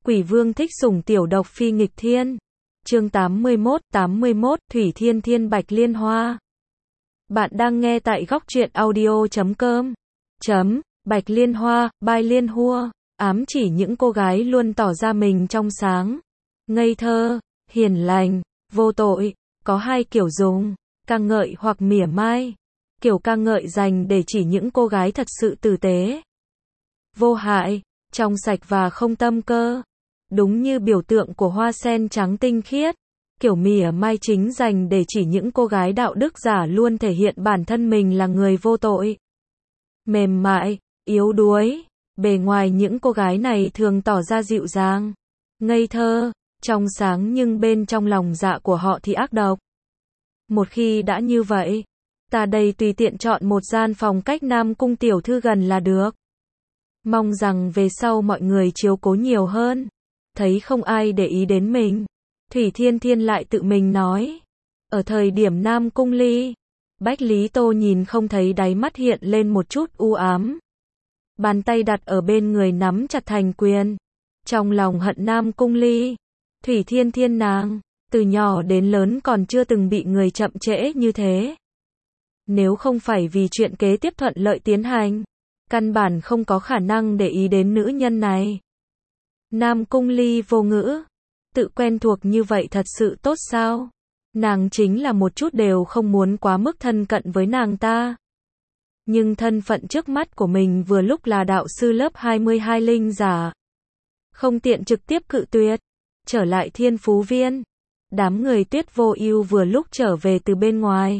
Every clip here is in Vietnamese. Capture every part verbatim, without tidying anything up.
Quỷ vương thích sủng tiểu độc phi nghịch thiên. Chương tám mươi mốt, tám mươi mốt, Thủy Thiên Thiên Bạch Liên Hoa. Bạn đang nghe tại góc truyện audio chấm com. Chấm, Bạch Liên Hoa, Bai Liên Hua, ám chỉ những cô gái luôn tỏ ra mình trong sáng, ngây thơ, hiền lành, vô tội, có hai kiểu dùng, ca ngợi hoặc mỉa mai. Kiểu ca ngợi dành để chỉ những cô gái thật sự tử tế, vô hại, trong sạch và không tâm cơ. Đúng như biểu tượng của hoa sen trắng tinh khiết. Kiểu mỉa mai chính dành để chỉ những cô gái đạo đức giả luôn thể hiện bản thân mình là người vô tội, mềm mại, yếu đuối. Bề ngoài những cô gái này thường tỏ ra dịu dàng, ngây thơ, trong sáng, nhưng bên trong lòng dạ của họ thì ác độc. Một khi đã như vậy, ta đây tùy tiện chọn một gian phòng cách Nam Cung tiểu thư gần là được. Mong rằng về sau mọi người chiếu cố nhiều hơn. Thấy không ai để ý đến mình, Thủy Thiên Thiên lại tự mình nói. Ở thời điểm Nam Cung ly, Bách Lý Tô nhìn không thấy đáy mắt hiện lên một chút u ám. Bàn tay đặt ở bên người nắm chặt thành quyền. Trong lòng hận Nam Cung ly. Thủy Thiên Thiên nàng, từ nhỏ đến lớn còn chưa từng bị người chậm trễ như thế. Nếu không phải vì chuyện kế tiếp thuận lợi tiến hành, căn bản không có khả năng để ý đến nữ nhân này. Nam Cung ly vô ngữ. Tự quen thuộc như vậy thật sự tốt sao? Nàng chính là một chút đều không muốn quá mức thân cận với nàng ta. Nhưng thân phận trước mắt của mình vừa lúc là đạo sư lớp hai mươi hai linh giả. Không tiện trực tiếp cự tuyệt. Trở lại Thiên Phú Viên. Đám người Tuyết Vô Ưu vừa lúc trở về từ bên ngoài.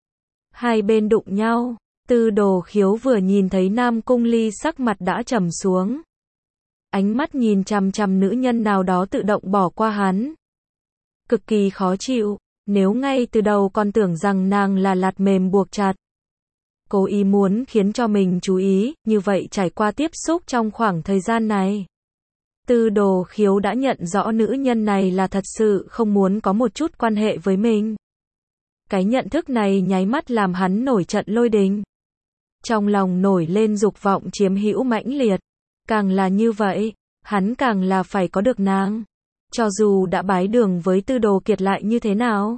Hai bên đụng nhau. Tư Đồ Khiếu vừa nhìn thấy Nam Cung ly sắc mặt đã trầm xuống. Ánh mắt nhìn chằm chằm nữ nhân nào đó tự động bỏ qua hắn. Cực kỳ khó chịu, nếu ngay từ đầu còn tưởng rằng nàng là lạt mềm buộc chặt. Cố ý muốn khiến cho mình chú ý, như vậy trải qua tiếp xúc trong khoảng thời gian này. Tư Đồ Khiếu đã nhận rõ nữ nhân này là thật sự không muốn có một chút quan hệ với mình. Cái nhận thức này nháy mắt làm hắn nổi trận lôi đình. Trong lòng nổi lên dục vọng chiếm hữu mãnh liệt. Càng là như vậy, hắn càng là phải có được nàng. Cho dù đã bái đường với Tư Đồ Kiệt lại như thế nào.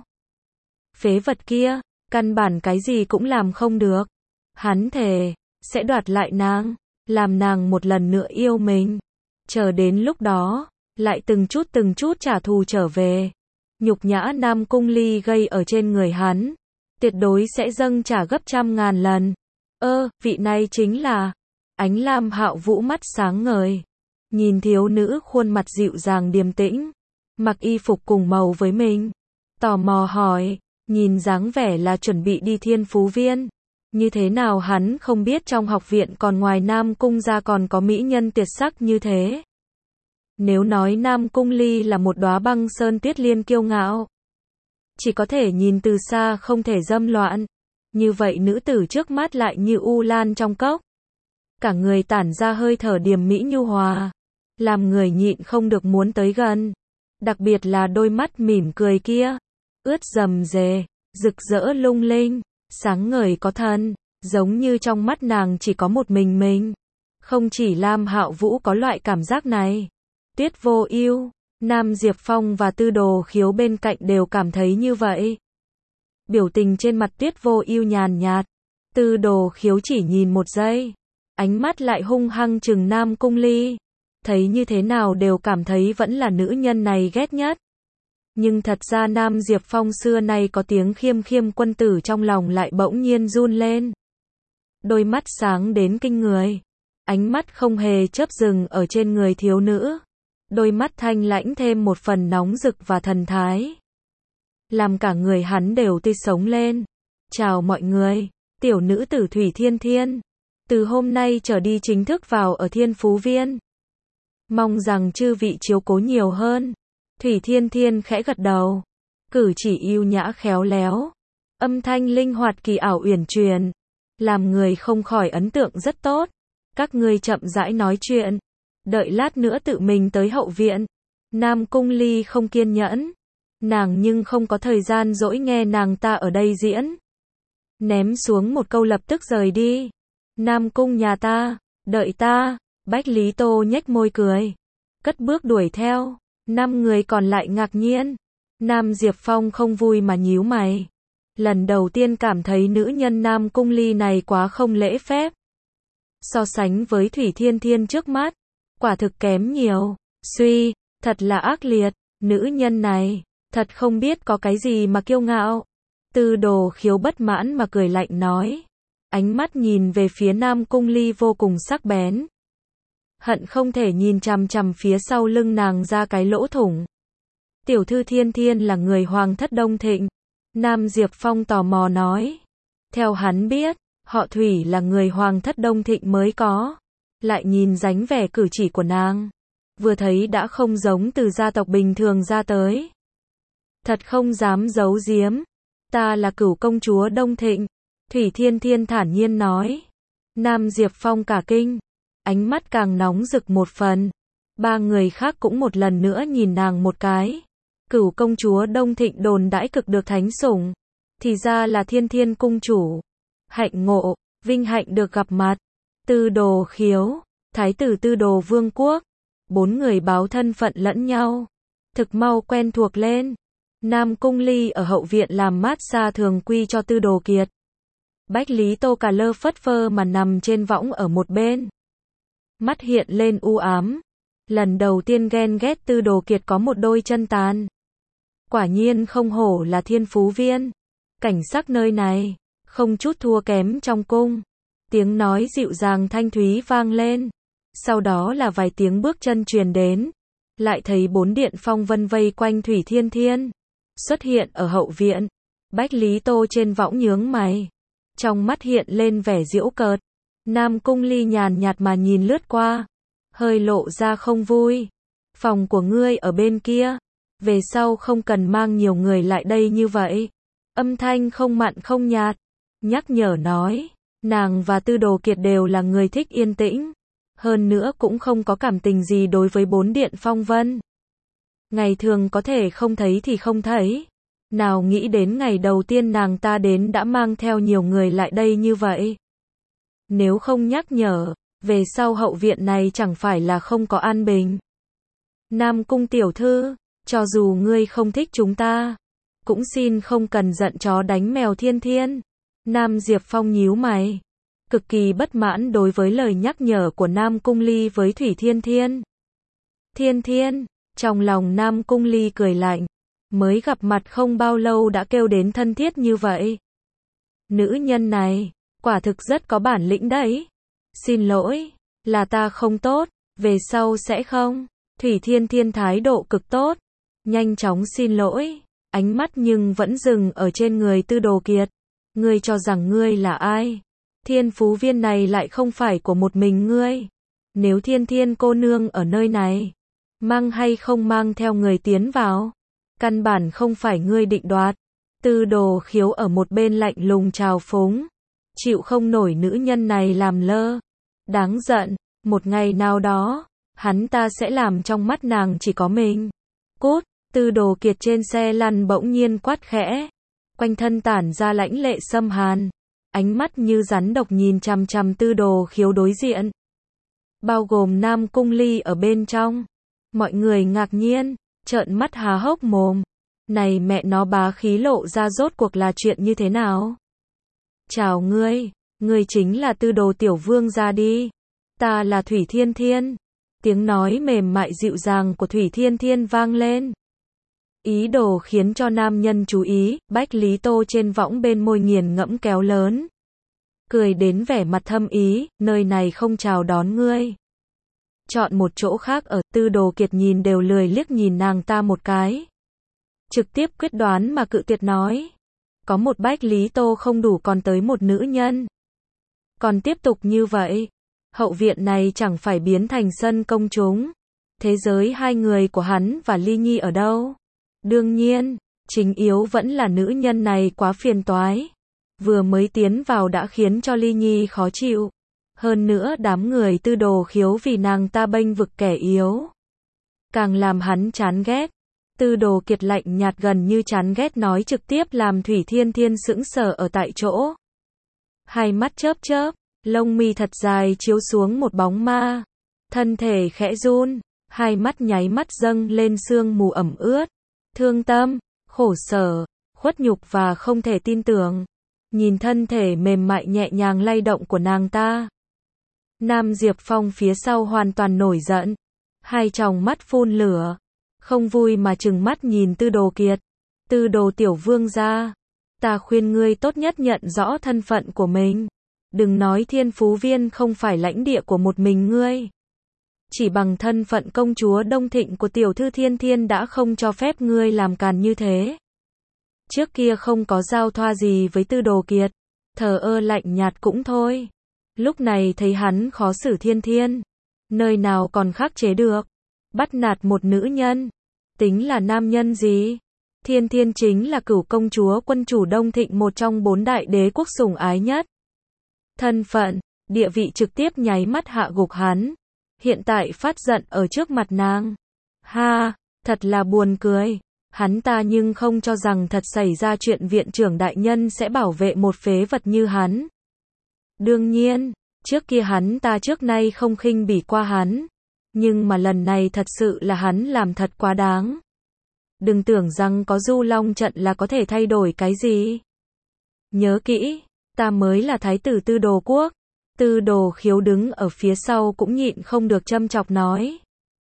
Phế vật kia, căn bản cái gì cũng làm không được. Hắn thề, sẽ đoạt lại nàng, làm nàng một lần nữa yêu mình. Chờ đến lúc đó, lại từng chút từng chút trả thù trở về. Nhục nhã Nam Cung ly gây ở trên người hắn, tuyệt đối sẽ dâng trả gấp trăm ngàn lần. Ơ, vị này chính là... Ánh Lam Hạo Vũ mắt sáng ngời, nhìn thiếu nữ khuôn mặt dịu dàng điềm tĩnh, mặc y phục cùng màu với mình, tò mò hỏi, nhìn dáng vẻ là chuẩn bị đi Thiên Phú Viên, như thế nào hắn không biết trong học viện còn ngoài Nam Cung ra còn có mỹ nhân tuyệt sắc như thế. Nếu nói Nam Cung ly là một đóa băng sơn tuyết liên kiêu ngạo, chỉ có thể nhìn từ xa không thể dâm loạn, như vậy nữ tử trước mắt lại như u lan trong cốc. Cả người tản ra hơi thở điềm mỹ nhu hòa, làm người nhịn không được muốn tới gần. Đặc biệt là đôi mắt mỉm cười kia, ướt rầm rề, rực rỡ lung linh, sáng ngời có thần, giống như trong mắt nàng chỉ có một mình mình. Không chỉ Lam Hạo Vũ có loại cảm giác này, Tuyết Vô Ưu, Nam Diệp Phong và Tư Đồ Khiếu bên cạnh đều cảm thấy như vậy. Biểu tình trên mặt Tuyết Vô Ưu nhàn nhạt, Tư Đồ Khiếu chỉ nhìn một giây. Ánh mắt lại hung hăng trừng Nam Cung ly. Thấy như thế nào đều cảm thấy vẫn là nữ nhân này ghét nhất. Nhưng thật ra Nam Diệp Phong xưa nay có tiếng khiêm khiêm quân tử trong lòng lại bỗng nhiên run lên. Đôi mắt sáng đến kinh người. Ánh mắt không hề chớp dừng ở trên người thiếu nữ. Đôi mắt thanh lãnh thêm một phần nóng rực và thần thái. Làm cả người hắn đều tươi sống lên. Chào mọi người, tiểu nữ tử Thủy Thiên Thiên. Từ hôm nay trở đi chính thức vào ở Thiên Phú Viên. Mong rằng chư vị chiếu cố nhiều hơn. Thủy Thiên Thiên khẽ gật đầu. Cử chỉ yêu nhã khéo léo. Âm thanh linh hoạt kỳ ảo uyển chuyển. Làm người không khỏi ấn tượng rất tốt. Các ngươi chậm rãi nói chuyện. Đợi lát nữa tự mình tới hậu viện. Nam Cung ly không kiên nhẫn. Nàng nhưng không có thời gian dỗi nghe nàng ta ở đây diễn. Ném xuống một câu lập tức rời đi. Nam Cung nhà ta, đợi ta. Bách Lý Tô nhếch môi cười. cất bước đuổi theo. Năm người còn lại ngạc nhiên. Nam Diệp Phong không vui mà nhíu mày. Lần đầu tiên cảm thấy nữ nhân Nam Cung Ly này quá không lễ phép. So sánh với Thủy Thiên Thiên trước mắt, quả thực kém nhiều. Suy, thật là ác liệt, nữ nhân này, thật không biết có cái gì mà kiêu ngạo. Tư Đồ Khiếu bất mãn mà cười lạnh nói. Ánh mắt nhìn về phía Nam Cung Ly vô cùng sắc bén. Hận không thể nhìn chằm chằm phía sau lưng nàng ra cái lỗ thủng. Tiểu thư Thiên Thiên là người Hoàng thất Đông Thịnh. Nam Diệp Phong tò mò nói. Theo hắn biết, họ Thủy là người Hoàng thất Đông Thịnh mới có. Lại nhìn dáng vẻ cử chỉ của nàng, vừa thấy đã không giống từ gia tộc bình thường ra tới. Thật không dám giấu giếm. Ta là Cửu công chúa Đông Thịnh. Thủy Thiên Thiên thản nhiên nói. Nam Diệp Phong cả kinh. Ánh mắt càng nóng rực một phần. Ba người khác cũng một lần nữa nhìn nàng một cái. Cửu công chúa Đông Thịnh đồn đãi cực được thánh sủng. Thì ra là Thiên Thiên cung chủ. Hạnh ngộ, vinh hạnh được gặp mặt. Tư Đồ Khiếu, thái tử Tư Đồ Vương quốc. Bốn người báo thân phận lẫn nhau. Thực mau quen thuộc lên. Nam Cung Ly ở hậu viện làm mát xa thường quy cho Tư Đồ Kiệt. Bách Lý Tô cà lơ phất phơ mà nằm trên võng ở một bên. Mắt hiện lên u ám. Lần đầu tiên ghen ghét Tư Đồ Kiệt có một đôi chân tàn. Quả nhiên không hổ là thiên phú viên. Cảnh sắc nơi này, không chút thua kém trong cung. Tiếng nói dịu dàng thanh thúy vang lên. Sau đó là vài tiếng bước chân truyền đến. Lại thấy bốn điện phong vân vây quanh Thủy Thiên Thiên. Xuất hiện ở hậu viện. Bách Lý Tô trên võng nhướng mày. Trong mắt hiện lên vẻ giễu cợt. Nam Cung Ly nhàn nhạt mà nhìn lướt qua. Hơi lộ ra không vui. Phòng của ngươi ở bên kia. Về sau không cần mang nhiều người lại đây như vậy. Âm thanh không mặn không nhạt. Nhắc nhở nói. Nàng và Tư Đồ Kiệt đều là người thích yên tĩnh. Hơn nữa cũng không có cảm tình gì đối với bốn điện phong vân. Ngày thường có thể không thấy thì không thấy. Nào nghĩ đến ngày đầu tiên nàng ta đến đã mang theo nhiều người lại đây như vậy. Nếu không nhắc nhở, về sau hậu viện này chẳng phải là không có an bình. Nam Cung tiểu thư, cho dù ngươi không thích chúng ta, cũng xin không cần giận chó đánh mèo Thiên Thiên. Nam Diệp Phong nhíu mày. Cực kỳ bất mãn đối với lời nhắc nhở của Nam Cung Ly với Thủy Thiên Thiên. Thiên Thiên, trong lòng Nam Cung Ly cười lạnh. Mới gặp mặt không bao lâu đã kêu đến thân thiết như vậy. Nữ nhân này, quả thực rất có bản lĩnh đấy. Xin lỗi, là ta không tốt, về sau sẽ không. Thủy Thiên Thiên thái độ cực tốt. Nhanh chóng xin lỗi, ánh mắt nhưng vẫn dừng ở trên người Tư Đồ Kiệt. Ngươi cho rằng ngươi là ai? Thiên phú viên này lại không phải của một mình ngươi. Nếu Thiên Thiên cô nương ở nơi này, mang hay không mang theo người tiến vào, căn bản không phải ngươi định đoạt. Tư Đồ Khiếu ở một bên lạnh lùng trào phúng. Chịu không nổi nữ nhân này làm lơ. Đáng giận, một ngày nào đó, hắn ta sẽ làm trong mắt nàng chỉ có mình. Cút, Tư Đồ Kiệt trên xe lăn bỗng nhiên quát khẽ. Quanh thân tản ra lãnh lệ xâm hàn. Ánh mắt như rắn độc nhìn chằm chằm Tư Đồ Khiếu đối diện. Bao gồm Nam Cung Ly ở bên trong. Mọi người ngạc nhiên, trợn mắt há hốc mồm. Này mẹ nó bá khí lộ ra rốt cuộc là chuyện như thế nào? Chào ngươi, ngươi chính là Tư Đồ tiểu vương ra đi. Ta là Thủy Thiên Thiên. Tiếng nói mềm mại dịu dàng của Thủy Thiên Thiên vang lên. Ý đồ khiến cho nam nhân chú ý, Bách Lý Tô trên võng bên môi nghiền ngẫm kéo lớn. Cười đến vẻ mặt thâm ý, nơi này không chào đón ngươi. Chọn một chỗ khác ở. Tư Đồ Kiệt nhìn đều lười liếc nhìn nàng ta một cái. Trực tiếp quyết đoán mà cự tuyệt nói. Có một Bách Lý Tô không đủ còn tới một nữ nhân. Còn tiếp tục như vậy, hậu viện này chẳng phải biến thành sân công chúng. Thế giới hai người của hắn và Ly Nhi ở đâu? Đương nhiên, chính yếu vẫn là nữ nhân này quá phiền toái. Vừa mới tiến vào đã khiến cho Ly Nhi khó chịu. Hơn nữa đám người Tư Đồ Khiếu vì nàng ta bênh vực kẻ yếu. Càng làm hắn chán ghét. Tư Đồ Kiệt lạnh nhạt gần như chán ghét nói trực tiếp làm Thủy Thiên Thiên sững sờ ở tại chỗ. Hai mắt chớp chớp, lông mi thật dài chiếu xuống một bóng ma. Thân thể khẽ run, hai mắt nháy mắt dâng lên sương mù ẩm ướt, thương tâm, khổ sở, khuất nhục và không thể tin tưởng. Nhìn thân thể mềm mại nhẹ nhàng lay động của nàng ta, Nam Diệp Phong phía sau hoàn toàn nổi giận, hai tròng mắt phun lửa, không vui mà trừng mắt nhìn Tư Đồ Kiệt. Tư Đồ tiểu vương gia, ta khuyên ngươi tốt nhất nhận rõ thân phận của mình. Đừng nói Thiên Phú Viên không phải lãnh địa của một mình ngươi. Chỉ bằng thân phận công chúa Đông Thịnh của tiểu thư Thiên Thiên đã không cho phép ngươi làm càn như thế. Trước kia không có giao thoa gì với Tư Đồ Kiệt, thờ ơ lạnh nhạt cũng thôi. Lúc này thấy hắn khó xử Thiên Thiên, nơi nào còn khắc chế được. Bắt nạt một nữ nhân, tính là nam nhân gì? Thiên Thiên chính là cửu công chúa quân chủ Đông Thịnh, một trong bốn đại đế quốc sủng ái nhất. Thân phận, địa vị trực tiếp nháy mắt hạ gục hắn. Hiện tại phát giận ở trước mặt nàng. Ha, thật là buồn cười. Hắn ta nhưng không cho rằng thật xảy ra chuyện viện trưởng đại nhân sẽ bảo vệ một phế vật như hắn. Đương nhiên, trước kia hắn ta trước nay không khinh bỉ qua hắn. Nhưng mà lần này thật sự là hắn làm thật quá đáng. Đừng tưởng rằng có Du Long trận là có thể thay đổi cái gì. Nhớ kỹ, ta mới là thái tử Tư Đồ quốc. Tư Đồ Khiếu đứng ở phía sau cũng nhịn không được châm chọc nói.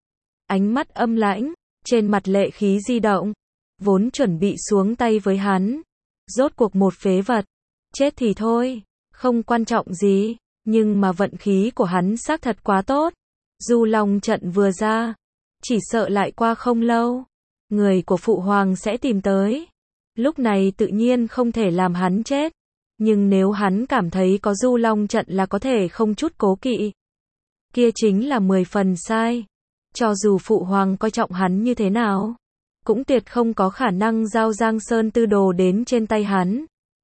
Ánh mắt âm lãnh, trên mặt lệ khí di động, vốn chuẩn bị xuống tay với hắn. Rốt cuộc một phế vật, chết thì thôi, không quan trọng gì, nhưng mà vận khí của hắn xác thật quá tốt. Du Long trận vừa ra, chỉ sợ lại qua không lâu, người của Phụ Hoàng sẽ tìm tới. Lúc này tự nhiên không thể làm hắn chết. Nhưng nếu hắn cảm thấy có Du Long trận là có thể không chút cố kỵ, kia chính là mười phần sai. Cho dù Phụ Hoàng coi trọng hắn như thế nào, cũng tuyệt không có khả năng giao Giang Sơn Tư Đồ đến trên tay hắn.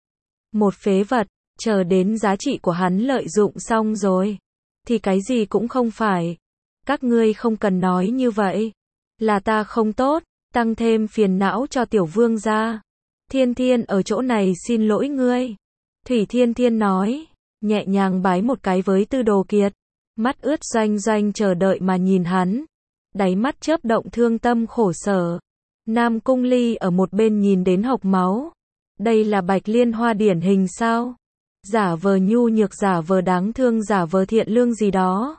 Một phế vật, chờ đến giá trị của hắn lợi dụng xong rồi, thì cái gì cũng không phải. Các ngươi không cần nói như vậy. Là ta không tốt, tăng thêm phiền não cho tiểu vương gia. Thiên Thiên ở chỗ này xin lỗi ngươi. Thủy Thiên Thiên nói, nhẹ nhàng bái một cái với Tư Đồ Kiệt. Mắt ướt doanh doanh chờ đợi mà nhìn hắn. Đáy mắt chớp động thương tâm khổ sở. Nam Cung Ly ở một bên nhìn đến hộc máu. Đây là Bạch Liên Hoa điển hình sao? Giả vờ nhu nhược, giả vờ đáng thương, giả vờ thiện lương gì đó.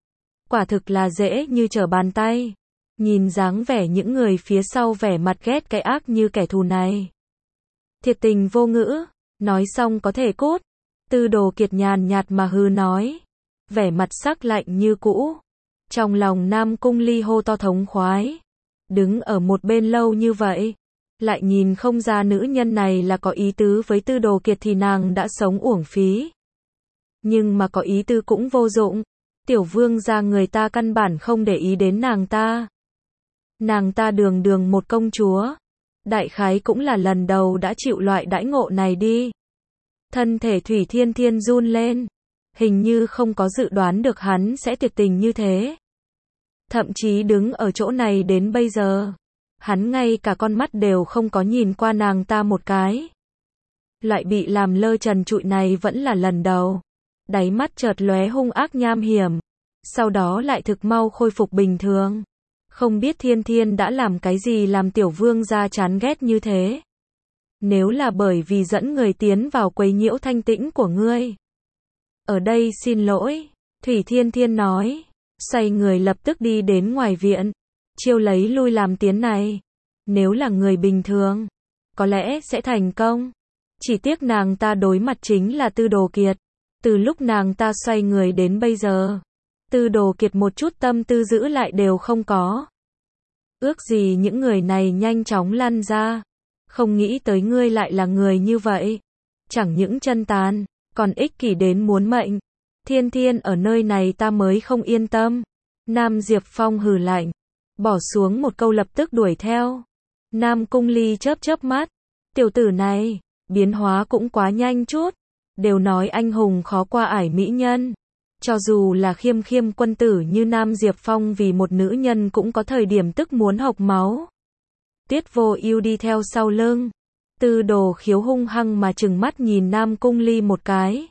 Quả thực là dễ như trở bàn tay. Nhìn dáng vẻ những người phía sau vẻ mặt ghét cái ác như kẻ thù này. Thiệt tình vô ngữ, nói xong có thể cút. Tư Đồ Kiệt nhàn nhạt mà hừ nói. Vẻ mặt sắc lạnh như cũ. Trong lòng Nam Cung Ly hô to thống khoái. Đứng ở một bên lâu như vậy, lại nhìn không ra nữ nhân này là có ý tứ với Tư Đồ Kiệt thì nàng đã sống uổng phí. Nhưng mà có ý tứ cũng vô dụng. Tiểu vương gia người ta căn bản không để ý đến nàng ta. Nàng ta đường đường một công chúa. Đại khái cũng là lần đầu đã chịu loại đãi ngộ này đi. Thân thể Thủy Thiên Thiên run lên. Hình như không có dự đoán được hắn sẽ tuyệt tình như thế. Thậm chí đứng ở chỗ này đến bây giờ, hắn ngay cả con mắt đều không có nhìn qua nàng ta một cái. Loại bị làm lơ trần trụi này vẫn là lần đầu. Đáy mắt chợt lóe hung ác nham hiểm, sau đó lại thực mau khôi phục bình thường. Không biết Thiên Thiên đã làm cái gì làm tiểu vương gia chán ghét như thế. Nếu là bởi vì dẫn người tiến vào quấy nhiễu thanh tĩnh của ngươi. Ở đây xin lỗi, Thủy Thiên Thiên nói, xoay người lập tức đi đến ngoài viện, chiêu lấy lui làm tiến này. Nếu là người bình thường, có lẽ sẽ thành công. Chỉ tiếc nàng ta đối mặt chính là Tư Đồ Kiệt. Từ lúc nàng ta xoay người đến bây giờ, Tư Đồ Kiệt một chút tâm tư giữ lại đều không có. Ước gì những người này nhanh chóng lăn ra. Không nghĩ tới ngươi lại là người như vậy. Chẳng những chân tàn, còn ích kỷ đến muốn mệnh. Thiên Thiên ở nơi này ta mới không yên tâm. Nam Diệp Phong hừ lạnh, bỏ xuống một câu lập tức đuổi theo. Nam Cung Ly chớp chớp mắt. Tiểu tử này, biến hóa cũng quá nhanh chút. Đều nói anh hùng khó qua ải mỹ nhân. Cho dù là khiêm khiêm quân tử như Nam Diệp Phong vì một nữ nhân cũng có thời điểm tức muốn hộc máu. Tuyết Vô Ưu đi theo sau lưng. Tư Đồ Khiếu hung hăng mà trừng mắt nhìn Nam Cung Ly một cái.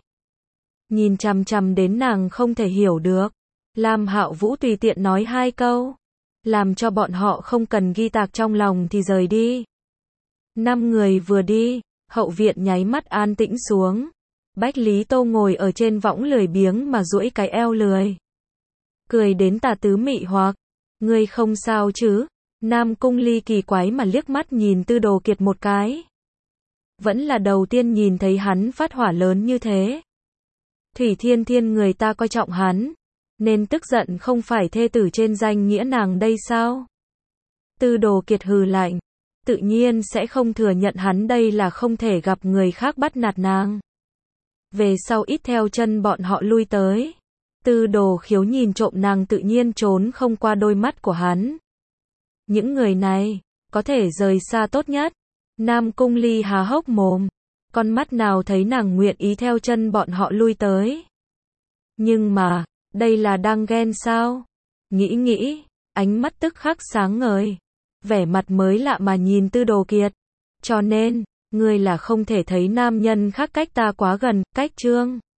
Nhìn chằm chằm đến nàng không thể hiểu được. Lam Hạo Vũ tùy tiện nói hai câu. làm cho bọn họ không cần ghi tạc trong lòng thì rời đi. Năm người vừa đi, hậu viện nháy mắt an tĩnh xuống. Bách Lý Tô ngồi ở trên võng lười biếng mà duỗi cái eo lười. Cười đến tà tứ mị hoặc. Ngươi không sao chứ? Nam Cung Ly kỳ quái mà liếc mắt nhìn Tư Đồ Kiệt một cái. Vẫn là đầu tiên nhìn thấy hắn phát hỏa lớn như thế. Thủy Thiên Thiên người ta coi trọng hắn, nên tức giận không phải thê tử trên danh nghĩa nàng đây sao? Tư Đồ Kiệt hừ lạnh, tự nhiên sẽ không thừa nhận hắn đây là không thể gặp người khác bắt nạt nàng. Về sau ít theo chân bọn họ lui tới. Tư Đồ Khiếu nhìn trộm nàng tự nhiên trốn không qua đôi mắt của hắn. Những người này, có thể rời xa tốt nhất. Nam Cung Ly há hốc mồm, con mắt nào thấy nàng nguyện ý theo chân bọn họ lui tới. Nhưng mà, đây là đang ghen sao? Nghĩ nghĩ, ánh mắt tức khắc sáng ngời, vẻ mặt mới lạ mà nhìn Tư Đồ Kiệt. Cho nên, ngươi là không thể thấy nam nhân khác cách ta quá gần, cách Trương